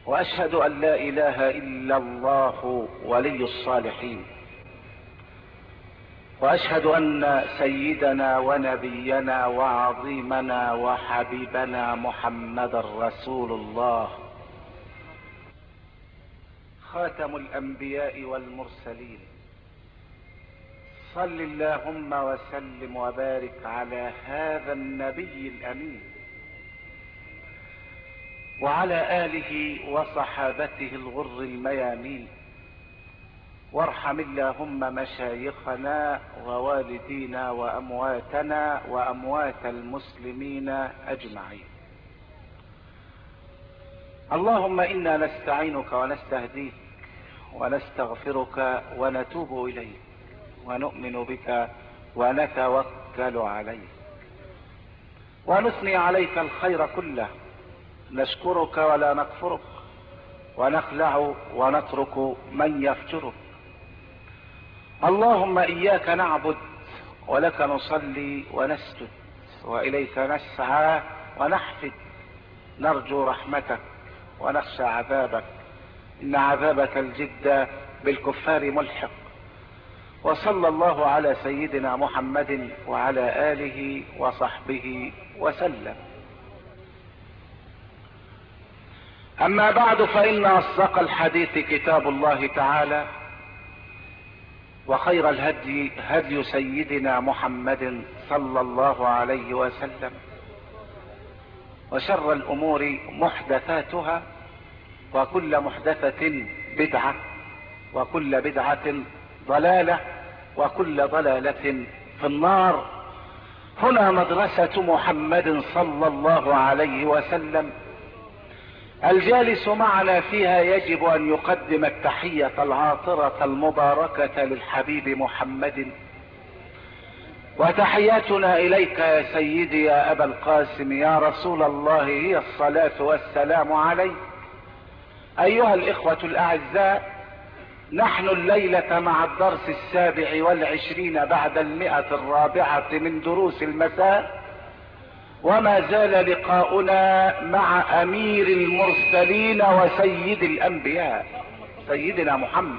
واشهد ان لا اله الا الله ولي الصالحين، واشهد ان سيدنا ونبينا وعظيمنا وحبيبنا محمد رسول الله، خاتم الانبياء والمرسلين. صل اللهم وسلم وبارك على هذا النبي الامين وعلى آله وصحابته الغر الميامين، وارحم اللهم مشايخنا ووالدينا وأمواتنا وأموات المسلمين أجمعين. اللهم إنا نستعينك ونستهديك ونستغفرك ونتوب إليك ونؤمن بك ونتوكل عليك ونثني عليك الخير كله، نشكرك ولا نكفرك ونخلع ونترك من يفجرك. اللهم إياك نعبد ولك نصلي ونسجد وإليك نسعى ونحفد، نرجو رحمتك ونخشى عذابك، إن عذابك الجد بالكفار ملحق. وصلى الله على سيدنا محمد وعلى آله وصحبه وسلم. اما بعد، فان اصدق الحديث كتاب الله تعالى، وخير الهدي هدي سيدنا محمد صلى الله عليه وسلم، وشر الامور محدثاتها، وكل محدثة بدعة، وكل بدعة ضلالة، وكل ضلالة في النار. هنا مدرسة محمد صلى الله عليه وسلم، الجالس معنا فيها يجب ان يقدم التحية العاطرة المباركة للحبيب محمد. وتحياتنا اليك يا سيدي يا ابا القاسم يا رسول الله هي الصلاة والسلام عليك. ايها الاخوة الاعزاء، نحن الليلة مع الدرس 27 بعد 104 من دروس المساء، وما زال لقاؤنا مع امير المرسلين وسيد الانبياء سيدنا محمد.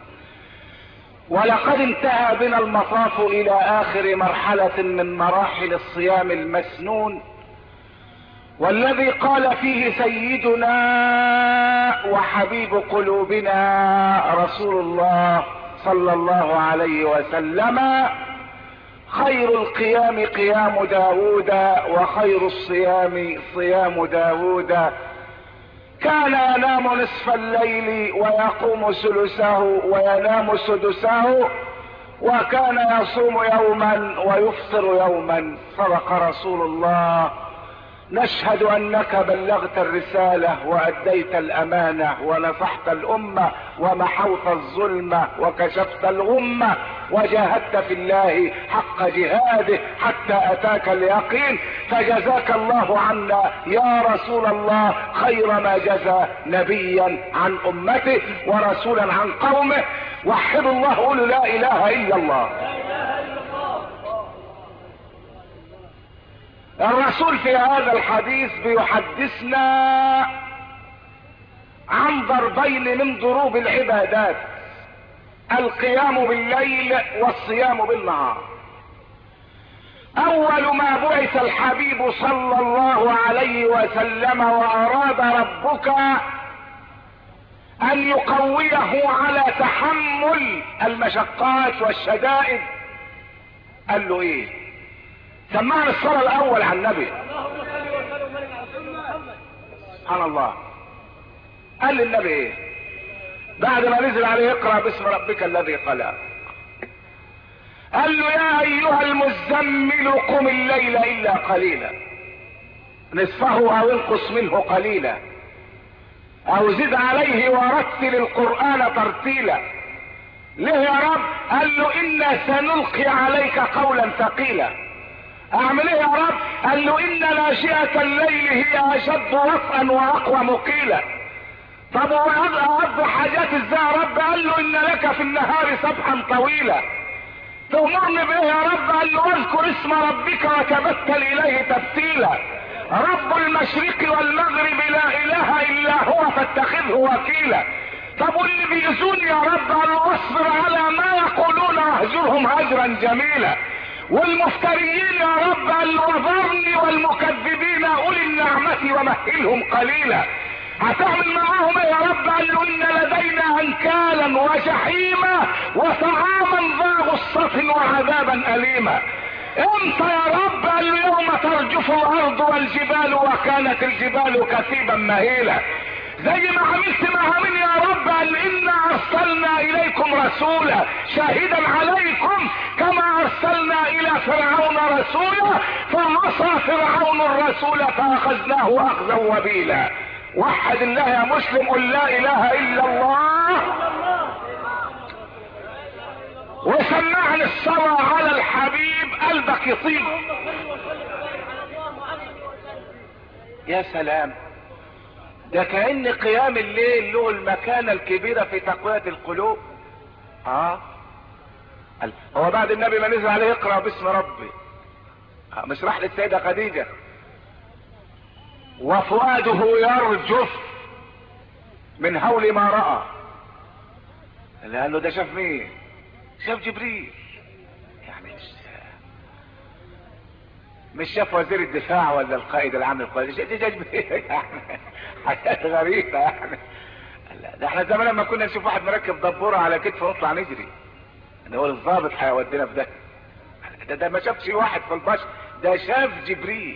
ولقد انتهى بنا المطاف الى اخر مرحلة من مراحل الصيام المسنون، والذي قال فيه سيدنا وحبيب قلوبنا رسول الله صلى الله عليه وسلم: خير القيام قيام داود، وخير الصيام صيام داود. كان ينام نصف الليل ويقوم ثلثه وينام سدسه، وكان يصوم يوما ويفطر يوما. صدق رسول الله. نشهد انك بلغت الرسالة واديت الامانة ونصحت الامة ومحوت الظلمة وكشفت الغمة وجاهدت في الله حق جهاده حتى اتاك اليقين، فجزاك الله عنا يا رسول الله خير ما جزى نبيا عن امته ورسولا عن قومه. وحدوا الله، قولوا لا اله الا الله. الرسول في هذا الحديث بيحدثنا عن ضربين من ضروب العبادات: القيام بالليل والصيام بالنهار. اول ما بعث الحبيب صلى الله عليه وسلم واراد ربك ان يقويه على تحمل المشقات والشدائد، قال له ايه؟ سمعنا الصلاة الاول على النبي. سبحان الله. قال للنبي ايه بعد ما نزل عليه؟ اقرأ باسم ربك الذي خلق. قال له: يا ايها المزمل قم الليل الا قليلا، نصفه او انقص منه قليلا، او زد عليه ورتل القرآن ترتيلا. ليه يا رب؟ قال له: انا سنلقي عليك قولا ثقيلا. اعمل ايه يا رب؟ قال له: ان ناشئة الليل هي اشد وطئا واقوى مقيلا. طب وأقضي حاجات ازاي يا رب؟ قال له: ان لك في النهار سبحا طويلا. تأمرني بايه يا رب؟ قال له: واذكر اسم ربك وتبتل اليه تبتيلا. رب المشرق والمغرب لا اله الا هو فاتخذه وكيلا. طب واللي بيؤذوني يا رب قال واصبر على ما يقولون واهجرهم هجرا جميلا. والمفتريين يا رب قال وذرني والمكذبين اولي النعمة ومهلهم قليلا. هتعمل معاهم يا رب؟ قال له ان لدينا انكالا وجحيما وطعاما ذا غصة وعذابا اليما. امتى يا رب؟ قال له يوم ترجف الارض والجبال وكانت الجبال كثيبا مهيلا. زي ما عملت مع من يا رب؟ قال انا ارسلنا اليكم رسولا شاهدا عليكم كما ارسلنا الى فرعون رسولا فعصى فرعون الرسول فاخذناه اخذا وبيلا. وحد الله يا مسلم، قل لا اله الا الله وسمعني الصلاة على الحبيب قلبك يطيب. يا سلام، ده كأن قيام الليل له المكانة الكبيرة في تقوية القلوب. هو بعد النبي ما نزل عليه اقرأ باسم ربي مش راح للسيدة خديجة وفؤاده يرجف من هول ما رأى؟ قال له ده شاف مين؟ شاف جبريل. يعني مش شاف وزير الدفاع ولا القائد العام للقوات، شاف جبريل. يعني حاجات غريبة يعني. ده احنا زمان لما كنا نشوف واحد مركب دبورة على كتفه ونطلع نجري، ان هو الضابط هيودينا في ده ما شافش واحد في البشر، ده شاف جبريل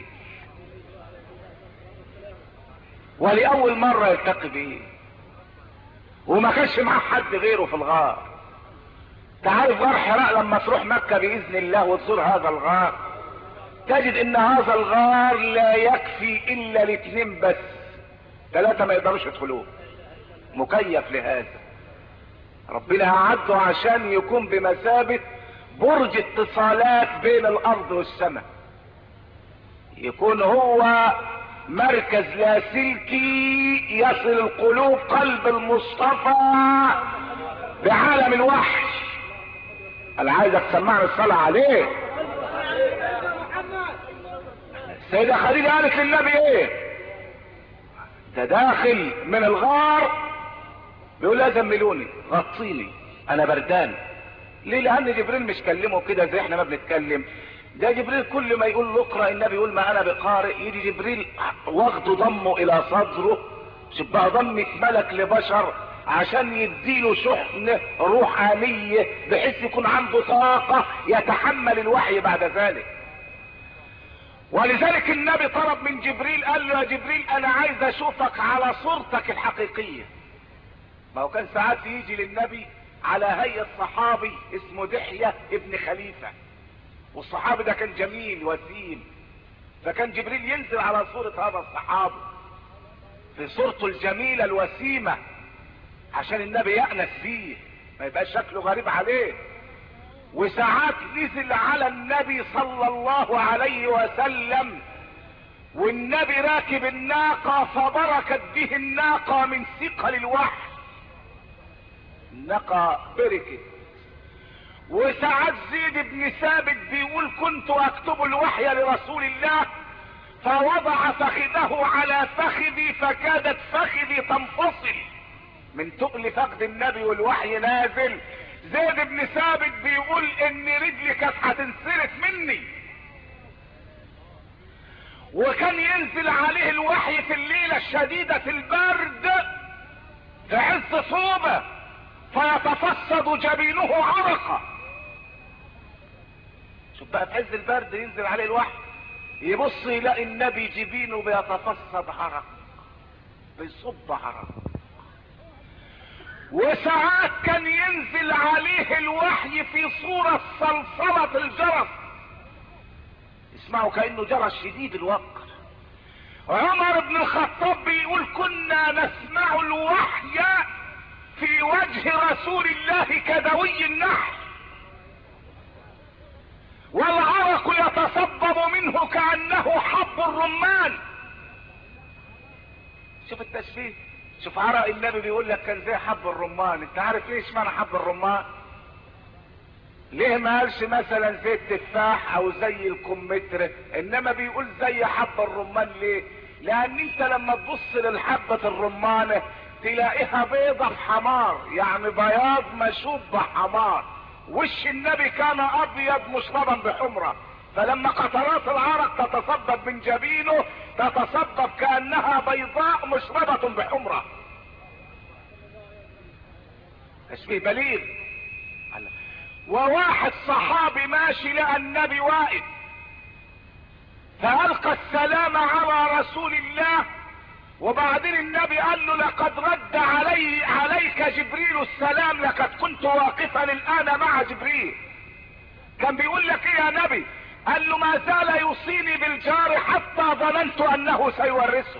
ولأول مرة يلتقي بيه وما كانش معاه حد غيره في الغار. تعرف غار حراء لما تروح مكة بإذن الله وتزور هذا الغار تجد ان هذا الغار لا يكفي الا الاثنين بس، 3 ما يقدروش يدخلوه، مكيف لهذا. ربنا اعده عشان يكون بمثابة برج اتصالات بين الارض والسماء، يكون هو مركز لاسلكي يصل القلوب قلب المصطفى بعالم الوحي. انا عايزك تسمعني الصلاة عليه. السيدة خديجة قالت للنبي ايه؟ ده داخل من الغار بيقول لا زملوني غطيني انا بردان. ليه؟ لان جبريل مش كلمه كده زي احنا ما بنتكلم. ده جبريل كل ما يقول له اقرا النبي يقول ما انا بقارئ، يجي جبريل واخده ضمه الى صدره، شبه ضمة ملك لبشر عشان يديله شحن روحانية بحيث يكون عنده طاقة يتحمل الوحي بعد ذلك. ولذلك النبي طلب من جبريل قال له يا جبريل انا عايز اشوفك على صورتك الحقيقية. ما هو كان ساعات يجي للنبي على هيئة صحابي اسمه دحية ابن خليفة، والصحابي ده كان جميل وسيم، فكان جبريل ينزل على صورة هذا الصحابي في صورته الجميلة الوسيمة عشان النبي يأنس فيه ما يبقاش شكله غريب عليه. وساعات نزل على النبي صلى الله عليه وسلم والنبي راكب الناقة فبركت به الناقة من ثقل الوحي، الناقة بركت. وساعات زيد بن ثابت بيقول كنت اكتب الوحي لرسول الله فوضع فخذه على فخذي فكادت فخذي تنفصل من تقل فخذ النبي والوحي نازل. زيد بن ثابت بيقول ان رجلي كانت هتنسرق مني. وكان ينزل عليه الوحي في الليلة الشديدة البرد في عز صوبة فيتفسد جبينه عرقا. شوف بقى في عز البرد ينزل عليه الوحي يبص يلاقي النبي جبينه بيتفسد عرق، بيصب عرق. وساعات كان ينزل عليه الوحي في صورة صلصلة الجرس، اسمعوا كأنه جرس شديد الوقر. عمر بن الخطاب بيقول كنا نسمع الوحي في وجه رسول الله كدوي النحل والعرق يتصبب منه كأنه حب الرمان. شوف التشبيه، شوف عرق النبي بيقول لك كان زي حب الرمان. انت عارف ليش معنى حب الرمان؟ ليه ما قالش مثلا زي التفاح او زي الكمثرى، انما بيقول زي حب الرمان؟ ليه؟ لان انت لما تبص للحبة الرمانة تلاقيها بيضة بحمار، يعني بياض مشوب بحمار. وش النبي كان ابيض مشربا بحمرة، فلما قطرات العرق تتصبب من جبينه تتصبب كأنها بيضاء مشربة بحمرة. تشبيه بليغ. وواحد صحابي ماشي لقى النبي واقف فألقى السلام على رسول الله، وبعدين النبي قال له لقد رد عليك جبريل السلام، لقد كنت واقفا الآن مع جبريل. كان بيقول لك ايه يا نبي؟ قال له ما زال يوصيني بالجار حتى ظننت انه سيورثه.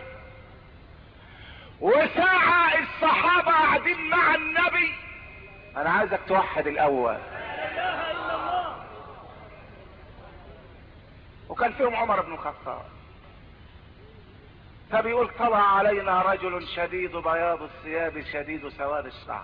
وساعة الصحابة قاعدين مع النبي، انا عايزك توحد الاول، وكان فيهم عمر بن الخطاب، فبيقول طلع علينا رجل شديد بياض الثياب شديد سواد الشعر.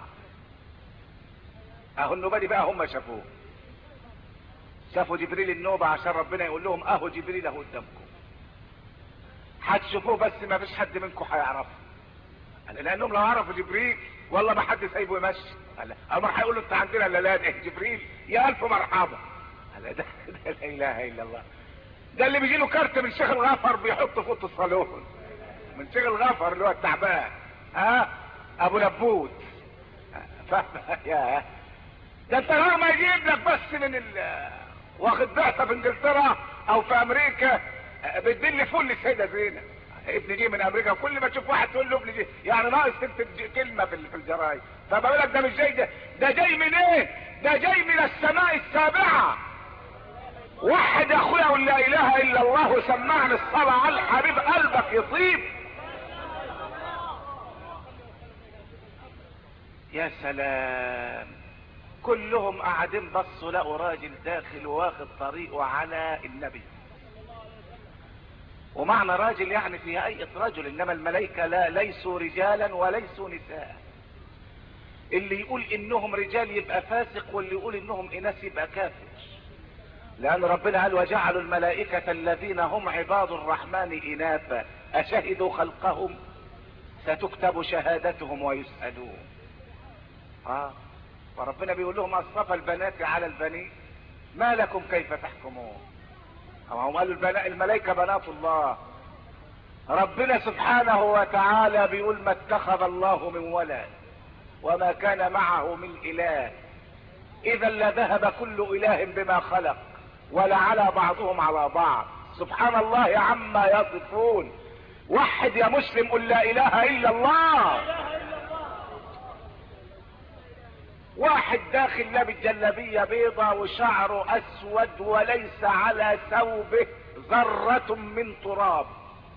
اهو النوبة دي بقى هم شافوه، شافوا جبريل النوبة عشان ربنا يقول لهم اهو جبريل اهو قدامكم، هتشوفوه بس ما فيش حد منكم هيعرفه. لانهم لو عرفوا جبريل والله ما حد سايبه يمشي. عمر هيقول له انت عندنا لا ايه جبريل؟ يا الف مرحبا. ده لا اله الا الله، ده اللي بيجي له كارت من شيخ الغفر بيحطه في اوضه الصالون، من شيخ الغفر اللي هو التعبان، ابو لبوت. يا ده انت لو ما يجيب لك بس من واخد بعثه في انجلترا او في امريكا بتدل فل السيده زينب ابن جه من امريكا، وكل ما تشوف واحد تقول له ابن جه، يعني ناقص تكتب كلمه في الجرايد. فبقول لك ده مش جاي، ده جاي من ايه؟ ده جاي من السماء السابعه. وحد يا اخويا ولا اله الا الله وسمعني الصلاه على الحبيب قلبك يطيب. يا سلام، كلهم قاعدين بصوا لقوا راجل داخل واخد طريقه على النبي. ومعنى راجل يعني في هيئة رجل، انما الملائكة لا، ليسوا رجالا وليسوا نساء. اللي يقول انهم رجال يبقى فاسق، واللي يقول انهم اناث يبقى كافر. لان ربنا قال وجعلوا الملائكة الذين هم عباد الرحمن اناثا اشهدوا خلقهم ستكتب شهادتهم ويسألون. وربنا بيقول لهم اصطفى البنات على البنين ما لكم كيف تحكمون. هم قالوا الملائكة بنات الله. ربنا سبحانه وتعالى بيقول ما اتخذ الله من ولد وما كان معه من اله اذا لذهب كل اله بما خلق ولعلى بعضهم على بعض سبحان الله عما يصفون. وحد يا مسلم قل لا اله الا الله. واحد داخل لابس جلابيه بيضة وشعره اسود وليس على ثوبه ذرة من تراب،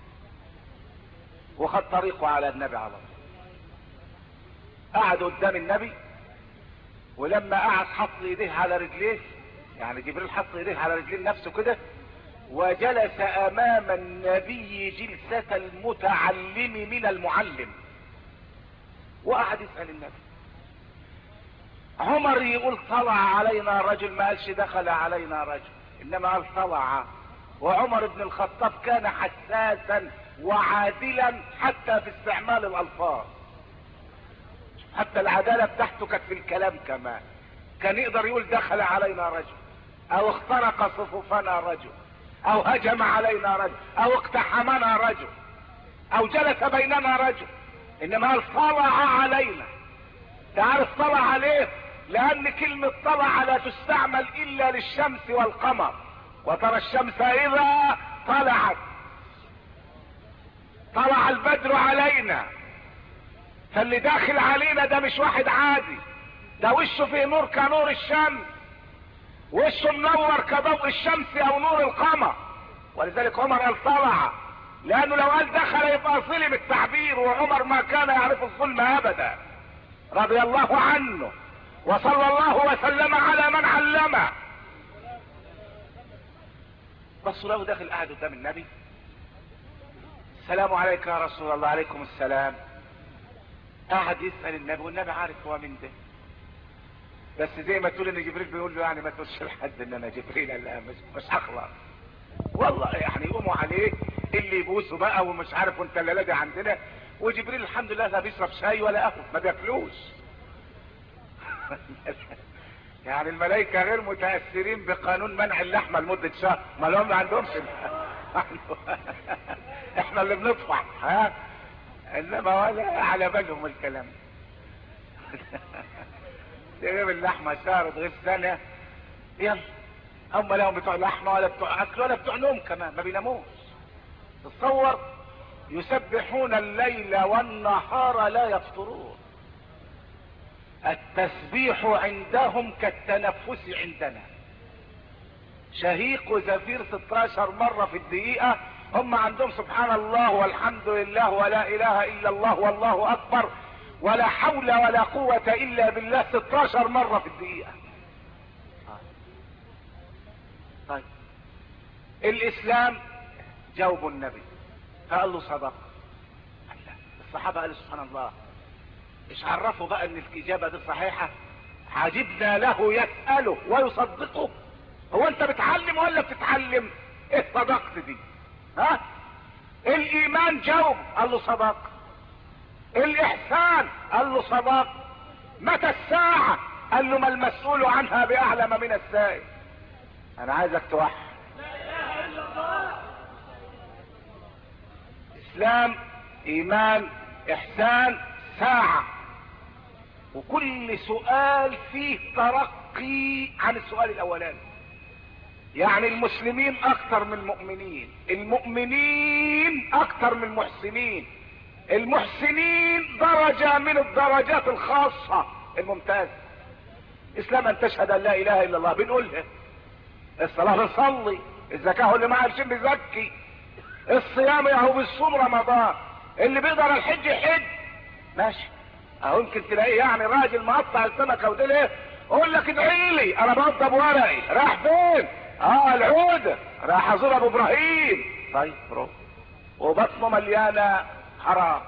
وخد طريقه على النبي على طول. قعد قدام النبي، ولما قعد حط ايديه على رجليه، يعني جبريل حط ايديه على رجلين نفسه كده، وجلس امام النبي جلسة المتعلم من المعلم، وقعد يسأل النبي. عمر يقول طلع علينا رجل، ما قالش دخل علينا رجل، انما قال طلع. وعمر بن الخطاب كان حساسا وعادلا حتى في استعمال الالفاظ، حتى العدالة بتاعته كانت في الكلام كمان. كان يقدر يقول دخل علينا رجل، او اخترق صفوفنا رجل، او هجم علينا رجل، او اقتحمنا رجل، او جلس بيننا رجل، انما قال طلع علينا. تعرف طلع عليه؟ لان كلمة طلع لا تستعمل الا للشمس والقمر، وترى الشمس اذا طلعت طلع البدر علينا. فاللي داخل علينا ده مش واحد عادي، ده وشه فيه نور كنور الشمس، وشه منور كضوء الشمس او نور القمر. ولذلك عمر قال طلع، لانه لو قال دخل يبقى ظلم التعبير، وعمر ما كان يعرف الظلم ابدا رضي الله عنه، وصلى الله وسلم على من علمه. بس له داخل قاعد قدام النبي، السلام عليك يا رسول الله. عليكم السلام. قاعد يسأل النبي، والنبي عارف هو من ده. بس زي ما تقول ان جبريل بيقول له يعني ما تقولش لحد ان انا جبريل، لا مش هخلص والله. يعني يقوموا عليه اللي يبوسوا بقى ومش عارف وانت الليله دي عندنا، وجبريل الحمد لله لا بيشرب شاي ولا قهوه، ما بياكلوش. يعني الملائكه غير متاثرين بقانون منع اللحمه لمده شهر، ما لهم ما عندهمش. احنا اللي بندفع ها، انما ولا على بالهم الكلام. تجيب اللحمه شهر تغيب سنه، يلا. هم لهم بتوع لحمه ولا بتوع اكل ولا بتوع نوم كمان، ما بيناموش. تصور يسبحون الليل والنهار لا يفطرون. التسبيح عندهم كالتنفس عندنا، شهيق وزفير 16 مرة في الدقيقة. هم عندهم سبحان الله والحمد لله ولا اله الا الله والله اكبر ولا حول ولا قوة الا بالله 16 مرة في الدقيقة. طيب الاسلام جاوب النبي فقال له صدق. الصحابة قالوا سبحان الله، مش عرفوا بقى ان الاجابة دي صحيحة؟ عجبنا له يسأله ويصدقه. هو انت بتعلم ولا بتتعلم؟ ايه صدقت دي؟ ها؟ الايمان جاوب قال له صدق. الاحسان قال له صدق. متى الساعة؟ قال له ما المسؤول عنها باعلم من السائل. انا عايزك توحد. اسلام، ايمان، احسان، ساعة، وكل سؤال فيه ترقي عن السؤال الاولاني. يعني المسلمين اكتر من المؤمنين، المؤمنين اكتر من المحسنين، المحسنين درجة من الدرجات الخاصة الممتازة. اسلام ان تشهد ان لا اله الا الله بنقولها، الصلاة بنصلي، الزكاة هو اللي ما عارفين بيزكي، الصيام اهو بيصوم رمضان، اللي بيقدر الحج يحج ماشي. اهو يمكن تلاقيه يعني راجل مقطع السمكة ودي ليه اقول لك ادعي لي انا بوضب ورقي، راح فين؟ العودة، راح ازور ابو ابراهيم. طيب روح، وبطنه مليانة حرام،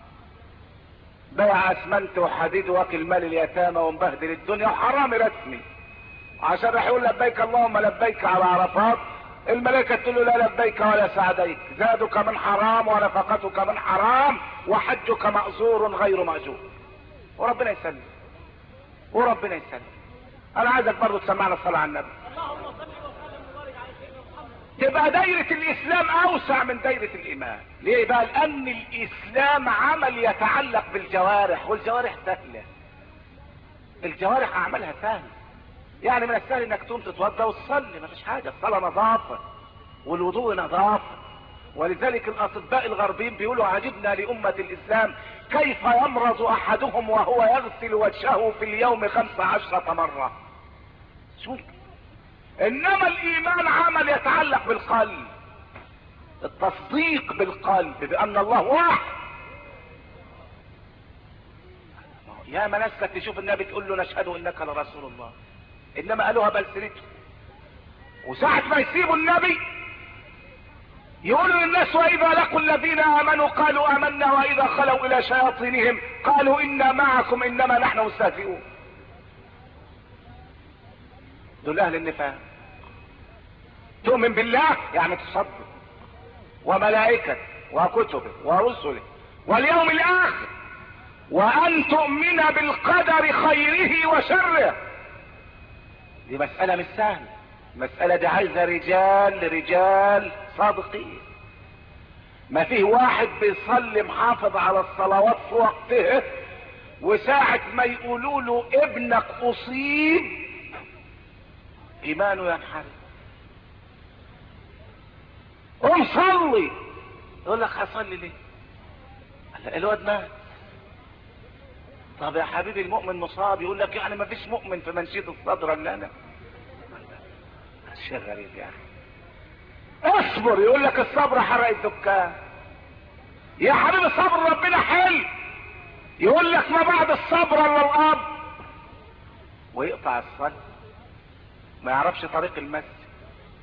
بيع اسمنت وحديد واكل مال اليتامى ومبهدل الدنيا وحرامي رسمي. عشان راح يقول لبيك اللهم لبيك على عرفات، الملائكة تقول له لا لبيك ولا سعديك، زادك من حرام ونفقتك من حرام وحجك مأزور غير مأجور. وربنا يسلم، وربنا يسلم. انا عايزك برضو تسمعنا الصلاة على النبي. تبقى دايرة الاسلام اوسع من دايرة الايمان. ليه بقى؟ لان الاسلام عمل يتعلق بالجوارح، والجوارح سهلة، الجوارح اعمالها سهلة. يعني من السهل انك تقوم تتوضا وتصلي، ما فيش حاجة، الصلاة نظافة والوضوء نظافة. ولذلك الاطباء الغربيين بيقولوا عجبنا لامة الاسلام كيف يمرض احدهم وهو يغسل وجهه في اليوم 15 مرة. شوف، انما الايمان عمل يتعلق بالقلب، التصديق بالقلب بان الله واحد. يا ما ناس تشوف النبي تقول له نشهد انك لرسول الله، انما قالوها بلسنته. وساعة ما يسيبوا النبي يقولوا للناس واذا لقوا الذين امنوا قالوا امنا واذا خلوا الى شياطينهم قالوا انا معكم انما نحن مستهزئون. دول اهل النفاق. تؤمن بالله يعني تصدق، وملائكته وكتبه ورسله واليوم الاخر، وان تؤمن بالقدر خيره وشره. دي مسألة مش سهلة، المسألة دي عايزة رجال صادقين. ما فيه واحد بيصلي محافظ على الصلوات في وقتها، وساعة ما يقولوا له ابنك اصيب ايمانه ينحرف. قوم صلي، يقول لك هصلي ليه؟ الواد مات. طب يا حبيبي المؤمن مصاب، يقول لك يعني ما فيش مؤمن في منشيط الصدر الا انا. شيء غريب يعني. اصبر، يقول لك الصبر حرق الدكان. يا حبيبي صبر ربنا حل، يقول لك ما بعد الصبر الا الاب. ويقطع الصلاة، ما يعرفش طريق المسجد.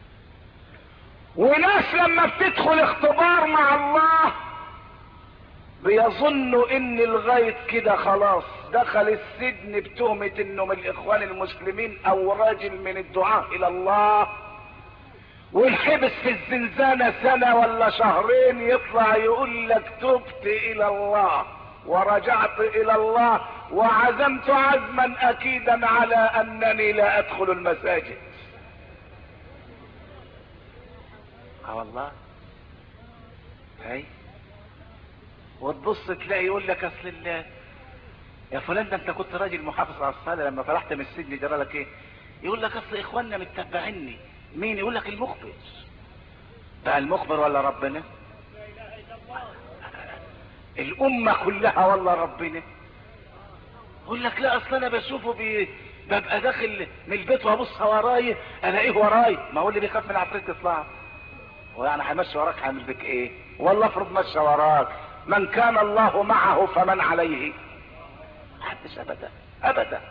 وناس لما بتدخل اختبار مع الله بيظنوا ان لغاية كده خلاص دخل السجن بتهمة انه من الاخوان المسلمين او راجل من الدعاة الى الله، والحبس في الزنزانة سنة ولا شهرين، يطلع يقول لك تبت الى الله ورجعت الى الله وعزمت عزما اكيدا على انني لا ادخل المساجد. والله هاي. وتبص تلاقي يقول لك اصل الله يا فلان ده انت كنت راجل محافظ على الصلاه، لما طلعت من السجن جرى لك ايه؟ يقول لك اصل اخواننا متبعيني. مين؟ يقول لك المخبر. بقى المخبر ولا ربنا؟ الامه كلها والله ربنا. يقول لك لا اصل انا بشوفه ببقى داخل من البيت وابص وراي الاقيه وراي. ما هو اللي بيخاف من العفريت يطلع، هو يعني هيمشي وراك هيعمل بك ايه؟ والله افرض مشى وراك، من كان الله معه فمن عليه؟ محدش ابدا ابدا.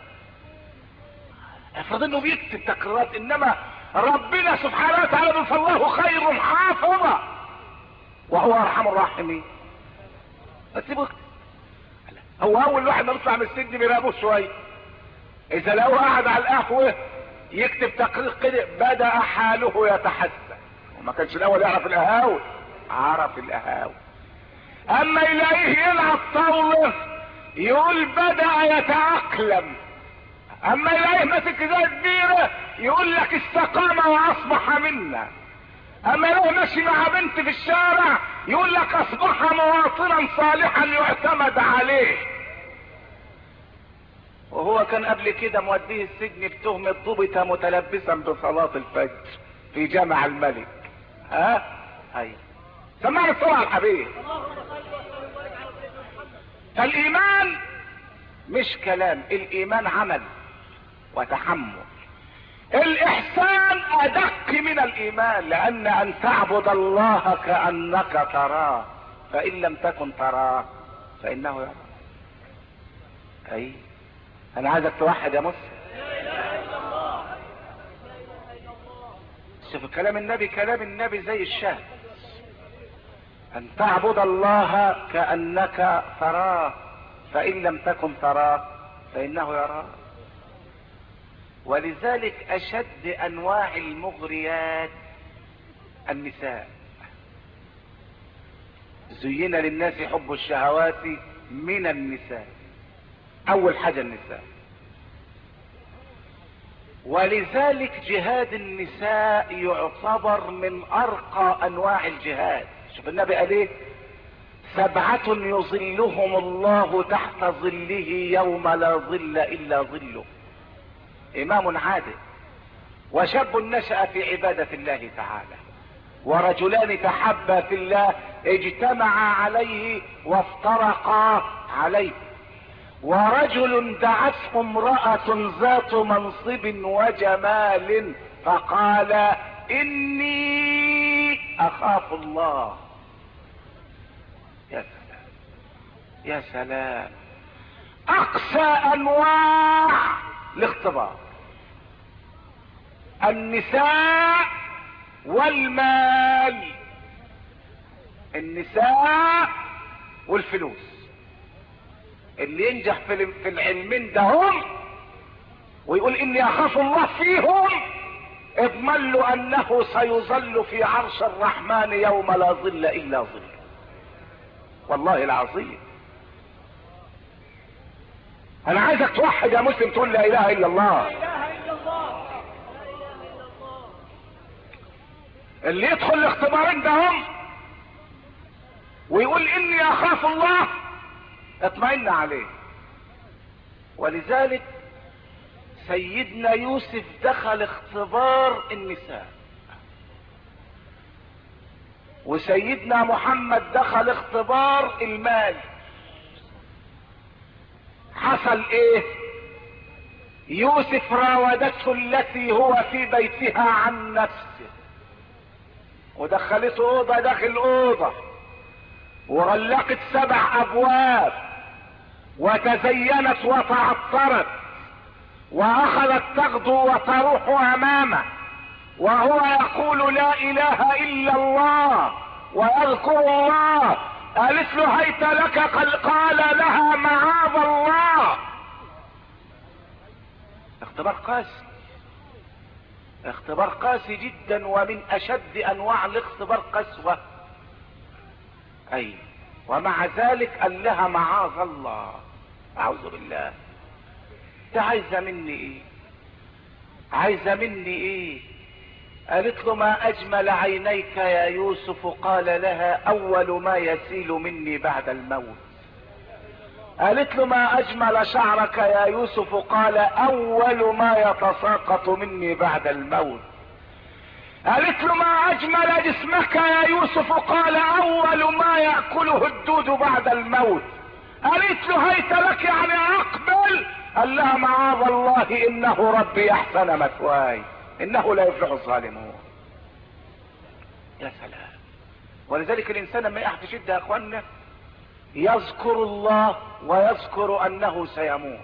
افرض انه بيكتب تقريرات، انما ربنا سبحانه وتعالى فالله خير حافظا وهو ارحم الراحمين. اسيبه هو اول واحد ما بيطلع من السجن بيراقبوه شويه، اذا لقوه قاعد على القهوه يكتب تقرير كده بدا حاله يتحسن. وما كانش الاول يعرف القهاوي، عرف القهاوي. اما يلاقيه يلعب طاوله يقول بدا يتاقلم. اما يلاقيه ماسك زي كبيره يقول لك استقام واصبح منا. اما يلاقيه ماشي مع بنت في الشارع يقول لك اصبح مواطنا صالحا يعتمد عليه. وهو كان قبل كده موديه السجن بتهمة ضبط متلبسا بصلاة الفجر في جامع الملك. ها هاي سمعنا الصلاة على الحبيب. فالايمان مش كلام، الايمان عمل وتحمل. الاحسان ادق من الايمان، لان ان تعبد الله كأنك تراه فان لم تكن تراه فانه يراك. اي انا عايزك توحد يا مسلم. شوف كلام النبي، كلام النبي زي الشهد. ان تعبد الله كأنك تراه فان لم تكن تراه فانه يراك. ولذلك اشد انواع المغريات النساء. زين للناس حب الشهوات من النساء، اول حاجة النساء. ولذلك جهاد النساء يعتبر من ارقى انواع الجهاد. شوف النبي قال ايه؟ 7 يظلهم الله تحت ظله يوم لا ظل الا ظله. امام عادل، وشاب نشأ في عبادة الله تعالى، ورجلان تحبا في الله اجتمعا عليه وافترقا عليه، ورجل دعته امرأة ذات منصب وجمال فقال اني اخاف الله. يا سلام يا سلام. اقسى انواع الاختبار النساء والمال، النساء والفلوس. اللي ينجح في العلمين ده هم ويقول اني اخاف الله فيهم، اضمن له انه سيظل في عرش الرحمن يوم لا ظل الا ظله. والله العظيم. انا عايزك توحد يا مسلم، تقول لا اله الا الله. اللي يدخل الاختبارين ده هم ويقول اني اخاف الله اطمئن عليه. ولذلك سيدنا يوسف دخل اختبار النساء، وسيدنا محمد دخل اختبار المال. حصل ايه؟ يوسف راودته التي هو في بيتها عن نفسه، ودخلته اوضه داخل اوضه، وغلقت 7 ابواب، وتزينت وتعطرت، واخذت تغدو وتروح امامه، وهو يقول لا اله الا الله ويذكر الله قالت له هيت لك، قال لها معاذ الله. اختبار قاسي، اختبار قاسي جدا، ومن اشد انواع الاختبار قسوة. اي ومع ذلك قال لها معاذ الله. اعوذ بالله. ده عايزة مني ايه؟ عايزة مني ايه؟ قالت له ما اجمل عينيك يا يوسف، قال لها اول ما يسيل مني بعد الموت. قالت له ما اجمل شعرك يا يوسف، قال اول ما يتساقط مني بعد الموت. قالت له ما اجمل جسمك يا يوسف، قال اول ما يأكله الدود بعد الموت. قالت له هيت لك يعني اقبل. قال لها معاذ الله انه ربي احسن مثواي انه لا يفلح الظالمون. يا سلام. ولذلك الانسان لما يقع في شده يا اخوانا يذكر الله ويذكر انه سيموت.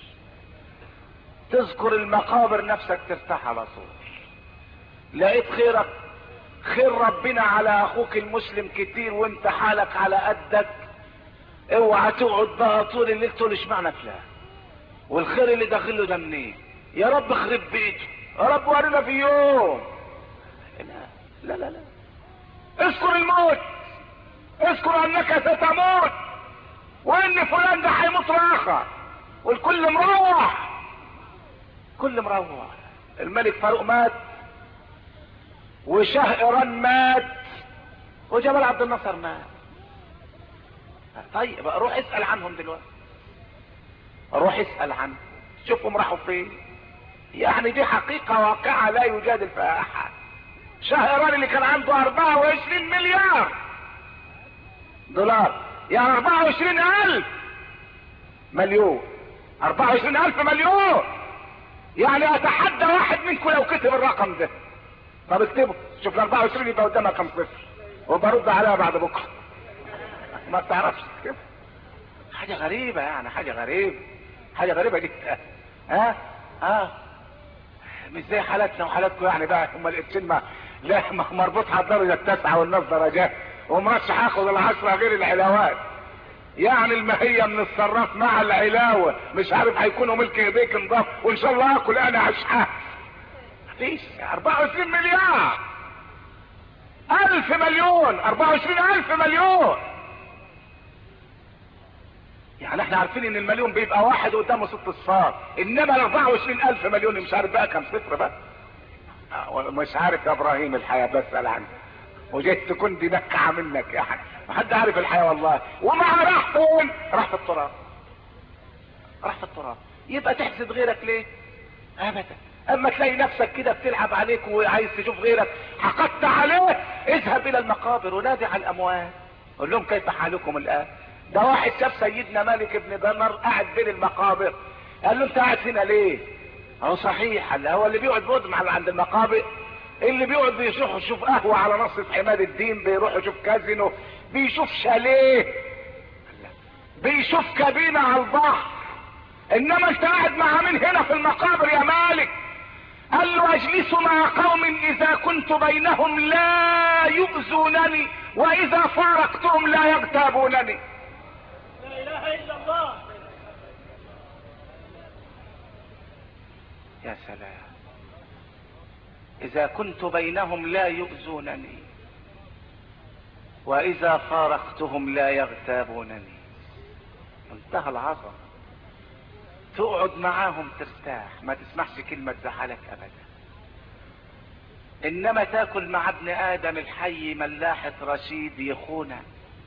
تذكر المقابر نفسك ترتاح على طول. لقيت خيرك خير ربنا على اخوك المسلم كتير وانت حالك على قدك، اوعى تقعد بقى طول الليل تقول اشمعنى فلان والخير اللي داخله ده منين؟ يا رب خرب بيته، يا رب ورينا في يوم. لا لا لا، اذكر الموت، اذكر انك ستموت، وان فلان ده هيموت راخر، والكل مروح، كل مروح. الملك فاروق مات، وشاه ايران مات، وجمال عبد الناصر مات. طيب روح اسأل عنهم دلوقتي، روح اسأل عنهم شوفهم راحوا فين. يعني دي حقيقة واقعة لا يجادل فيها احد. شاه ايران اللي كان عنده 24 مليار دولار، يعني 24,000 مليون، 24,000 مليون. يعني اتحدى واحد منكم لو كتب الرقم ده. طب اكتبه شوف ال 24 يبقى قدامها كام صفر، وبرد عليها بعد بكره. ما بتعرفش تكتب. حاجة غريبة يعني، حاجة غريبة، حاجة غريبة جدا. مش زي حالاتنا وحالاتكم يعني بقى. هم القرشين لا مربوط على الدرجة 9 والناس درجات، ومرشح هاخد ال10 غير العلاوات. يعني المهية من الصراف مع العلاوة مش عارف هيكونوا ملك ايديك نضاف، وان شاء الله اكل انا عشحة. مفيش 24 مليار 1000 مليون، 24,000 مليون. يعني احنا عارفين ان المليون بيبقى واحد قدامه 6 اصفار، انما ال 24,000 مليون مش عارف بقى كام صفر بقى. مش عارف يا ابراهيم الحياة بسأل عنك، وجيت تكون دي نكعة منك يعني. ما حد عارف الحياة والله. ومع راح فين؟ راح في التراب، راح في التراب. يبقى تحسد غيرك ليه؟ ابدا. اما تلاقي نفسك كده بتلعب عليك وعايز تشوف غيرك حقدت عليه، اذهب الى المقابر ونادي على الاموات، قول لهم كيف حالكم الان. ده واحد شاف سيدنا مالك بن دمر قاعد بين المقابر، قال له انت قاعد هنا ليه؟ اهو صحيح، هو اللي بيقعد عند المقابر، اللي بيقعد بيروح يشوف قهوة على نص حماد الدين، بيروح يشوف كازينو، بيشوف شاليه، بيشوف كابينة على البحر. انما انت قاعد مع مين هنا في المقابر يا مالك؟ قال له اجلس مع قوم اذا كنت بينهم لا يؤذونني، واذا فارقتهم لا يغتابونني. لا اله الا الله. يا سلام. اذا كنت بينهم لا يؤذونني، واذا فارقتهم لا يغتابونني. انتهى العظمة. تقعد معاهم ترتاح، ما تسمعش كلمة تزعلك ابدا. انما تاكل مع ابن ادم الحي ملاحة رشيد يخونك.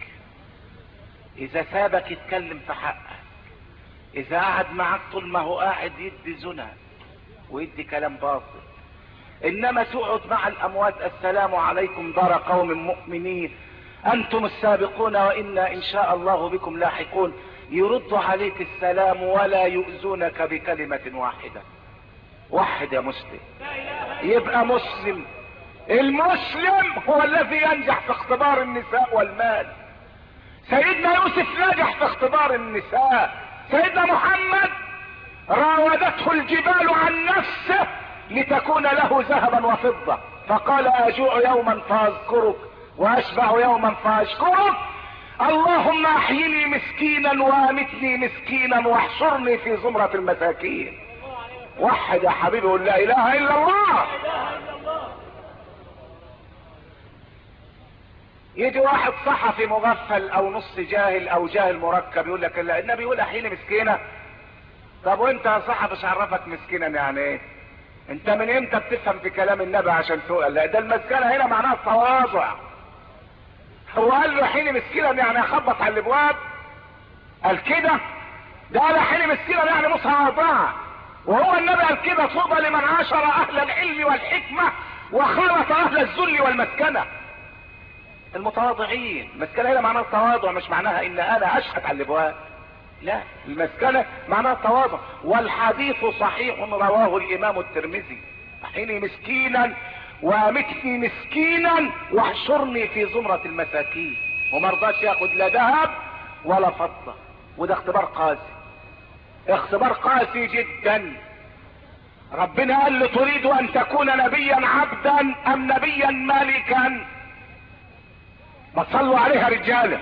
اذا سابك يتكلم في حقك، اذا قعد معك طول ما هو قاعد يدي زنا ويدي كلام باطل. انما تقعد مع الاموات السلام عليكم دار قوم مؤمنين انتم السابقون وانا ان شاء الله بكم لاحقون، يرد عليك السلام ولا يؤذونك بكلمة واحدة. وحد يا مسلم. يبقى مسلم. المسلم هو الذي ينجح في اختبار النساء والمال. سيدنا يوسف نجح في اختبار النساء. سيدنا محمد راودته الجبال عن نفسه لتكون له ذهبا وفضة، فقال اجوع يوما فاذكرك واشبع يوما فاشكرك. اللهم احيني مسكينا وامتني مسكينا واحشرني في زمرة المساكين. وحد يا حبيبي قول لا اله الا الله. يجي واحد صحفي مغفل او نص جاهل او جاهل مركب يقول لك لا النبي يقول احيني مسكينة. طب وانت يا صحفي مش عرفك مسكينا يعني ايه؟ انت من امتى بتفهم في كلام النبي عشان تقول لا؟ ده المسكنة هنا معناها التواضع. هو قال له حين مسكينا يعني اخبط على الابواب؟ قال كده؟ ده قال حين مسكينا يعني متواضعة. وهو النبي قال كده طوبى لمن عاشر اهل العلم والحكمة وخالط اهل الذل والمسكنة. المتواضعين. المسكنة هنا معناها التواضع، مش معناها ان انا اشحت على الابواب. لا، المسكنة معناها التواضع. والحديث صحيح رواه الامام الترمذي. احيني مسكينا وامتني مسكينا واحشرني في زمرة المساكين. ومرضاش ياخد لا ذهب ولا فضة. وده اختبار قاسي، اختبار قاسي جدا. ربنا قال له تريد ان تكون نبيا عبدا ام نبيا مالكا؟ ما تصلوا عليها رجاله.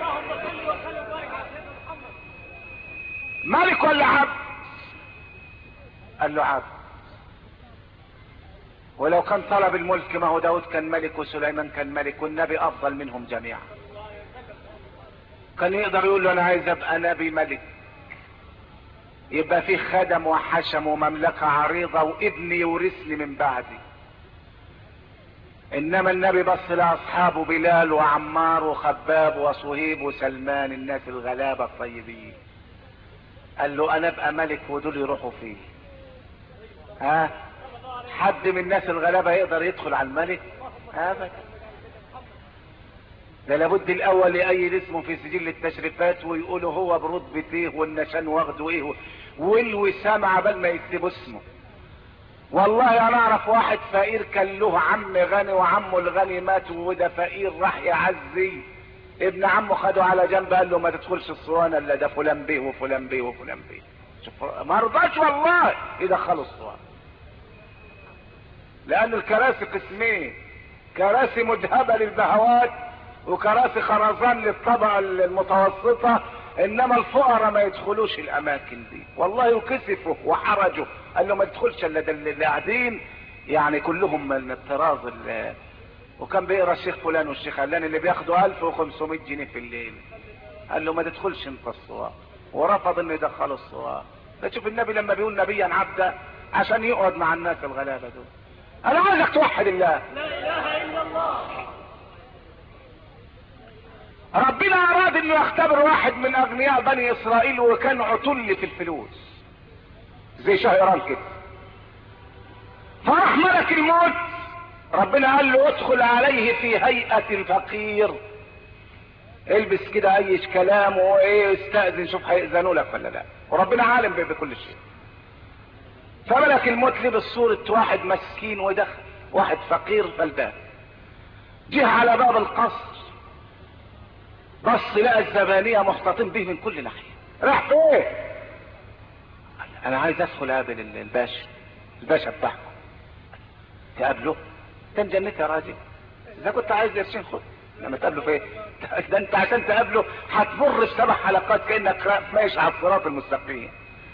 ملك ولا عبد؟ قال له عبد. ولو كان طلب الملك ما هو داود كان ملك وسليمان كان ملك والنبي افضل منهم جميعا. كان يقدر يقول له انا عايز ابقى نبي ملك، يبقى فيه خدم وحشم ومملكة عريضة وابني يورثني من بعدي. انما النبي بص لاصحابه بلال وعمار وخباب وصهيب وسلمان الناس الغلابة الطيبين. قال له انا ابقى ملك ودول يروحوا فيه؟ ها؟ حد من الناس الغلابة يقدر يدخل على الملك؟ ابدا. ده لابد الاول يأيد اسمه في سجل التشريفات ويقولوا هو برتبة ايه والنشان واخده ايه والوسام عبال ما يكتبوا اسمه. والله انا اعرف واحد فقير كان له عم غني وعمه الغني مات وده فقير راح يعزي ابن عمه خده على جنب قال له ما تدخلش الصوانه الا ده فلان بيه وفلان بيه وفلان بيه. شوف ما رضاش والله يدخلوا الصوانه، لان الكراسي قسمين، كراسي مذهبه للبهوات وكراسي خرزان للطبقه المتوسطه، انما الفقراء ما يدخلوش الاماكن دي. والله وكسفه وحرجه قال له ما تدخلش الا ده اللي قاعدين يعني كلهم من الطراز وكان بيقرا الشيخ فلان والشيخ علان اللي بياخدوا 1500 جنيه في الليل. قال له ما تدخلش انت الصواب، ورفض انه يدخله الصواب. تشوف النبي لما بيقول نبيا عبدا عشان يقعد مع الناس الغلابه دول. انا عايزك توحد الله. لا اله الا الله. ربنا اراد انه يختبر واحد من اغنياء بني اسرائيل وكان عتل في الفلوس زي شهران كده. فراح ملك الموت ربنا قال له ادخل عليه في هيئة الفقير، البس كده اي كلام وايه استأذن شوف هيأذنوا لك ولا لا، وربنا عالم بكل شيء. فملك الموت لبس صورة واحد مسكين ودخل واحد فقير غلبان. جه على باب القصر بص لقى الزبانية محتطين به من كل ناحية. راح فين؟ انا عايز ادخل اقابل الباشا بتاعكم. تقابله؟ كان جنتي يا راجل، اذا كنت عايز قرشين خد، لما تقابله فين؟ ده انت عشان تقابله هتمر في 7 حلقات كانك ماشي على الصراط المستقيم.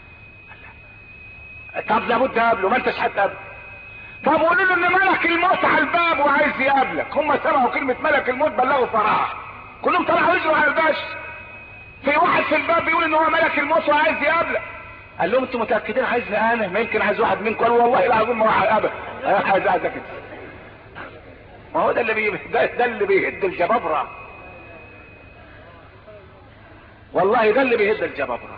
طب لابد اقابله، ما انتش هتقابله. طب قولوا له ان ملك الموت على الباب وعايز يقابلك. هم سمعوا كلمة ملك الموت بلغوا فرح، كلهم طلعوا يجروا على الباشا. في واحد في الباب بيقول ان هو ملك الموت وعايز يقابلك. قال لهم انتوا متاكدين عايزني انا؟ ما يمكن عايز واحد منكم. قالوا والله العظيم ما راح اقابل، انا عايزك انت. ما هو ده اللي بيهد الجبابره، والله ده اللي بيهد الجبابره.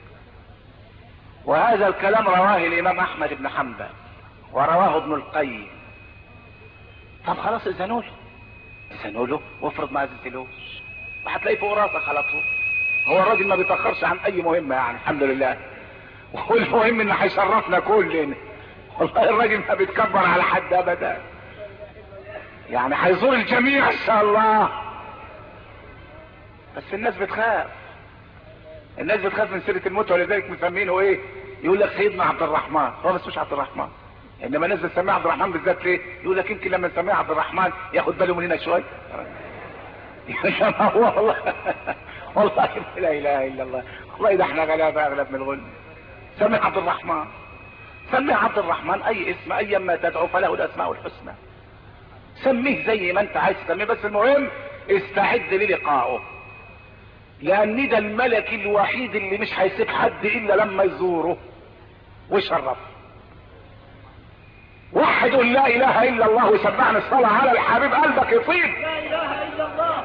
وهذا الكلام رواه الامام احمد بن حنبل ورواه ابن القيم. طب خلاص اذنوا له وافرض ما اذنتلوش وهتلاقيه فوق راسك على طول. هو الراجل ما بيتاخرش عن اي مهمه يعني الحمد لله، والمهم انه هيشرفنا كلنا. والله الراجل ما بيتكبر على حد ابدا، يعني هيزور الجميع ان شاء الله. بس الناس بتخاف من سيره الموت، ولذلك مسمينه ايه؟ يقول لك سيدنا عبد الرحمن. هو مش عبد الرحمن، انما الناس بتسميه عبد الرحمن بالذات ليه؟ يقول لك يمكن لما نسميه عبد الرحمن ياخد باله مننا شويه. هو والله والله لا اله الا الله. والله ده احنا غلابه اغلب من الغل. سمي عبد الرحمن، سميه عبد الرحمن، اي اسم ايا ما تدعو فله الاسماء الحسنى. سميه زي ما انت عايز تسميه، بس المهم استعد للقائه، لان ده الملك الوحيد اللي مش هيسيب حد الا لما يزوره ويشرفه. وحد لا اله الا الله وسمعنا الصلاة على الحبيب قلبك يطيب. لا اله الا الله.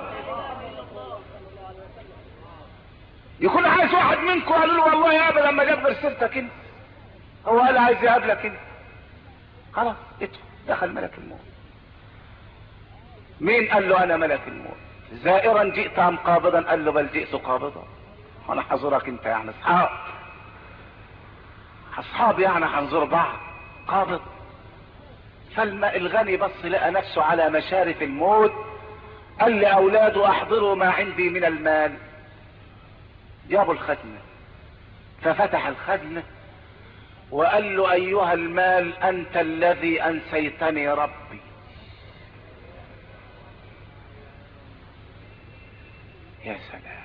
يكون عايز واحد منكم قالوا له والله يا ابا لما جاب سيرتك انت، هو قال عايز يقابلك انت، خلاص ادخل. دخل ملك الموت. مين؟ قال له انا ملك الموت. زائرا جئت ام قابضا؟ قال له بل جئت قابضا. وانا حزورك انت يعني اصحاب، اصحاب يعني هنزور بعض. قابض. فالغني بص لقى نفسه على مشارف الموت، قال لاولاده احضروا ما عندي من المال. جابوا الخزنة، ففتح الخزنة وقال له ايها المال انت الذي انسيتني ربي. يا سلام.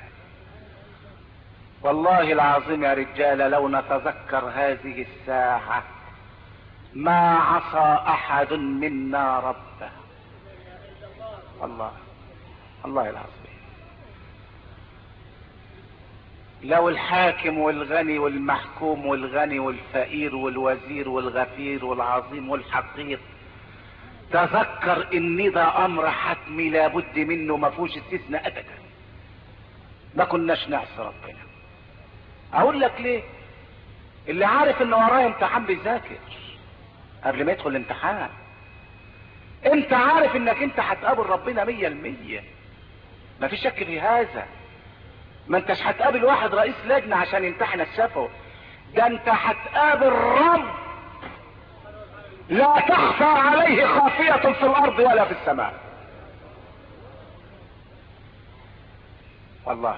والله العظيم يا رجال لو نتذكر هذه الساعة ما عصى احد منا ربه. والله الله العظيم. لو الحاكم والغني والمحكوم والغني والفقير والوزير والغفير والعظيم والحقير تذكر ان ده امر حتمي لابد منه ما فيهوش استثناء ابدا، ما كناش نعصي ربنا. اقول لك ليه؟ اللي عارف ان وراه امتحان بيذاكر قبل ما يدخل الامتحان. انت عارف انك انت هتقابل ربنا 100%، ما في شك في هذا. ما انتش هتقابل واحد رئيس لجنة عشان يمتحن الشفوي، ده انت هتقابل رب لا تخفى عليه خافية في الارض ولا في السماء. والله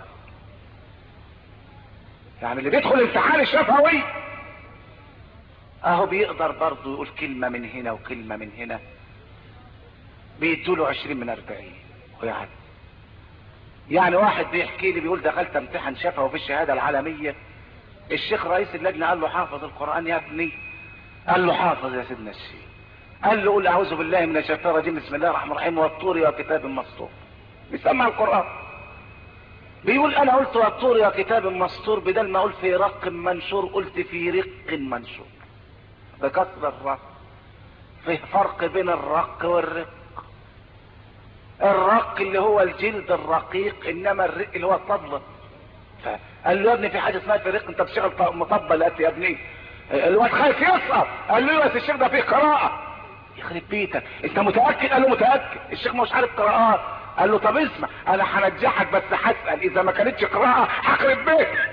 يعني اللي بيدخل امتحان الشفوي اهو بيقدر برضه يقول كلمة من هنا وكلمة من هنا، بيدوله 20 من 40 ويعدي. يعني واحد بيحكي لي بيقول دخلت امتحن شفوي في الشهادة العالمية، الشيخ رئيس اللجنة قال له حافظ القرآن يا ابني؟ قال له حافظ يا سيدنا الشيخ. قال له قول اعوذ بالله من الشيطان الرجيم بسم الله الرحمن الرحيم والطور وكتاب مسطور. بيسمع القرآن. بيقول انا قلت والطور وكتاب مسطور بدل ما اقول في رق منشور قلت في رق منشور بكسر الرق. فيه فرق بين الرق والرق. الرق اللي هو الجلد الرقيق، انما الرق اللي هو الطبلة. فقال له يا ابني في حاجة اسمها في رق، انت بتشتغل مطبلات يا ابني. الواد خايف يسقط. قال له بس الشيخ ده فيه قراءة. يخرب بيتك انت متأكد؟ قال له متأكد. الشيخ مش عارف قراءات. قال له طب اسمع انا هنجحك بس هسأل اذا ما كانتش قراءة هخرب بيتك.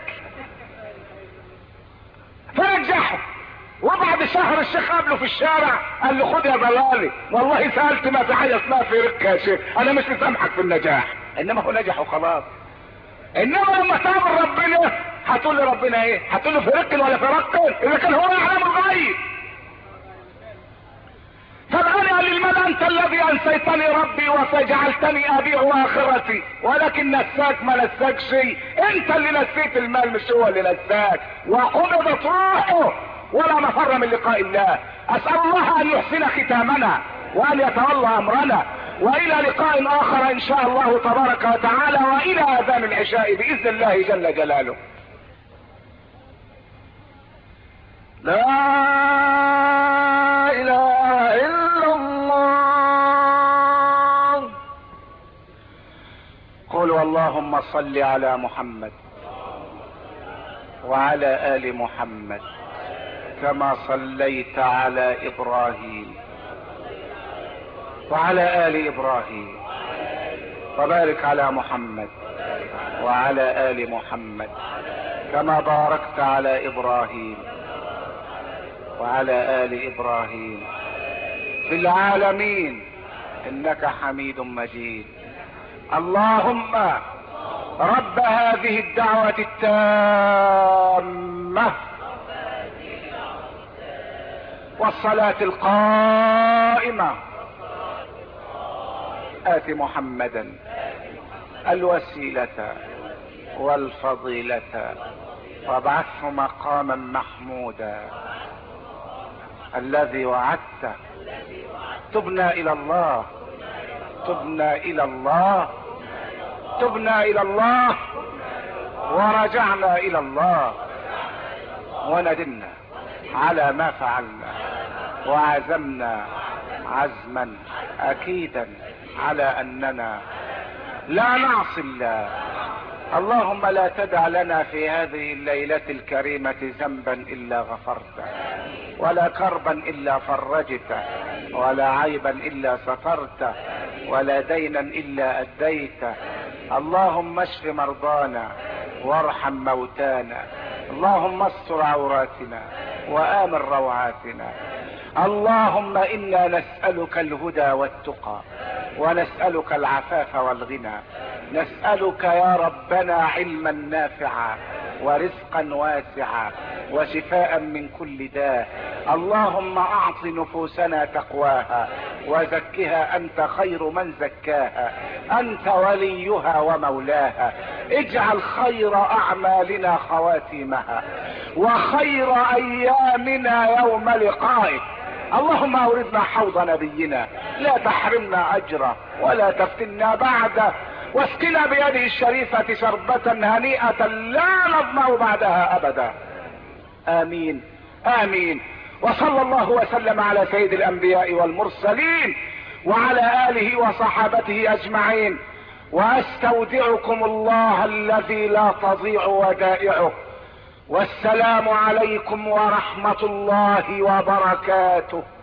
فنجحه. وبعد شهر الشيخ قابله في الشارع قال له خد يا ضلالي والله سألت ما في حاجة اسمها في رق يا شيخ، انا مش مسامحك في النجاح. انما هو نجح وخلاص. انما لما تقابل ربنا هتقول له ربنا ايه؟ هتقول له في رق ولا في رق؟ اذا كان هو يعلم الغيب. فالآن قال للمال انت الذي انسيتني ربي وجعلتني ابيع اخرتي، ولكن نساك ما نساك شيء، انت اللي نسيت المال مش هو اللي نساك. وقبضت روحه ولا مفر من لقاء الله. اسأل الله ان يحسن ختامنا وان يتولى امرنا، والى لقاء اخر ان شاء الله تبارك وتعالى، والى اذان العشاء باذن الله جل جلاله. لا اله الا الله. قولوا اللهم صل على محمد وعلى ال محمد كما صليت على ابراهيم وعلى ال ابراهيم، وبارك على محمد وعلى ال محمد كما باركت على ابراهيم وعلى ال ابراهيم في العالمين انك حميد مجيد. اللهم رب هذه الدعوة التامة والصلاة القائمة آت محمدا الوسيلة والفضيلة وابعثه مقاما محمودا الذي وعدته. تبنا الى الله، تبنا الى الله، تبنا الى الله، ورجعنا الى الله، وندمنا على ما فعلنا، وعزمنا عزما اكيدا على اننا لا نعصي الله. اللهم لا تدع لنا في هذه الليلة الكريمة ذنبا الا غفرته، ولا كربا الا فرجته، ولا عيبا الا سترته، ولا دينا الا اديته. اللهم اشف مرضانا وارحم موتانا، اللهم استر عوراتنا وآمن روعاتنا. اللهم انا نسألك الهدى والتقى، ونسألك العفاف والغنى، نسألك يا ربنا علما نافعا ورزقا واسعا وشفاء من كل داء. اللهم اعط نفوسنا تقواها وزكها انت خير من زكاها، انت وليها ومولاها. اجعل خير اعمالنا خواتيمها، وخير ايامنا يوم لقائك. اللهم اوردنا حوض نبينا، لا تحرمنا اجره ولا تفتنا بعده، واسقنا بيده الشريفة شربة هنيئة لا نظمأ بعدها ابدا. امين امين. وصلى الله وسلم على سيد الانبياء والمرسلين وعلى اله وصحابته اجمعين. واستودعكم الله الذي لا تضيع ودائعه. والسلام عليكم ورحمة الله وبركاته.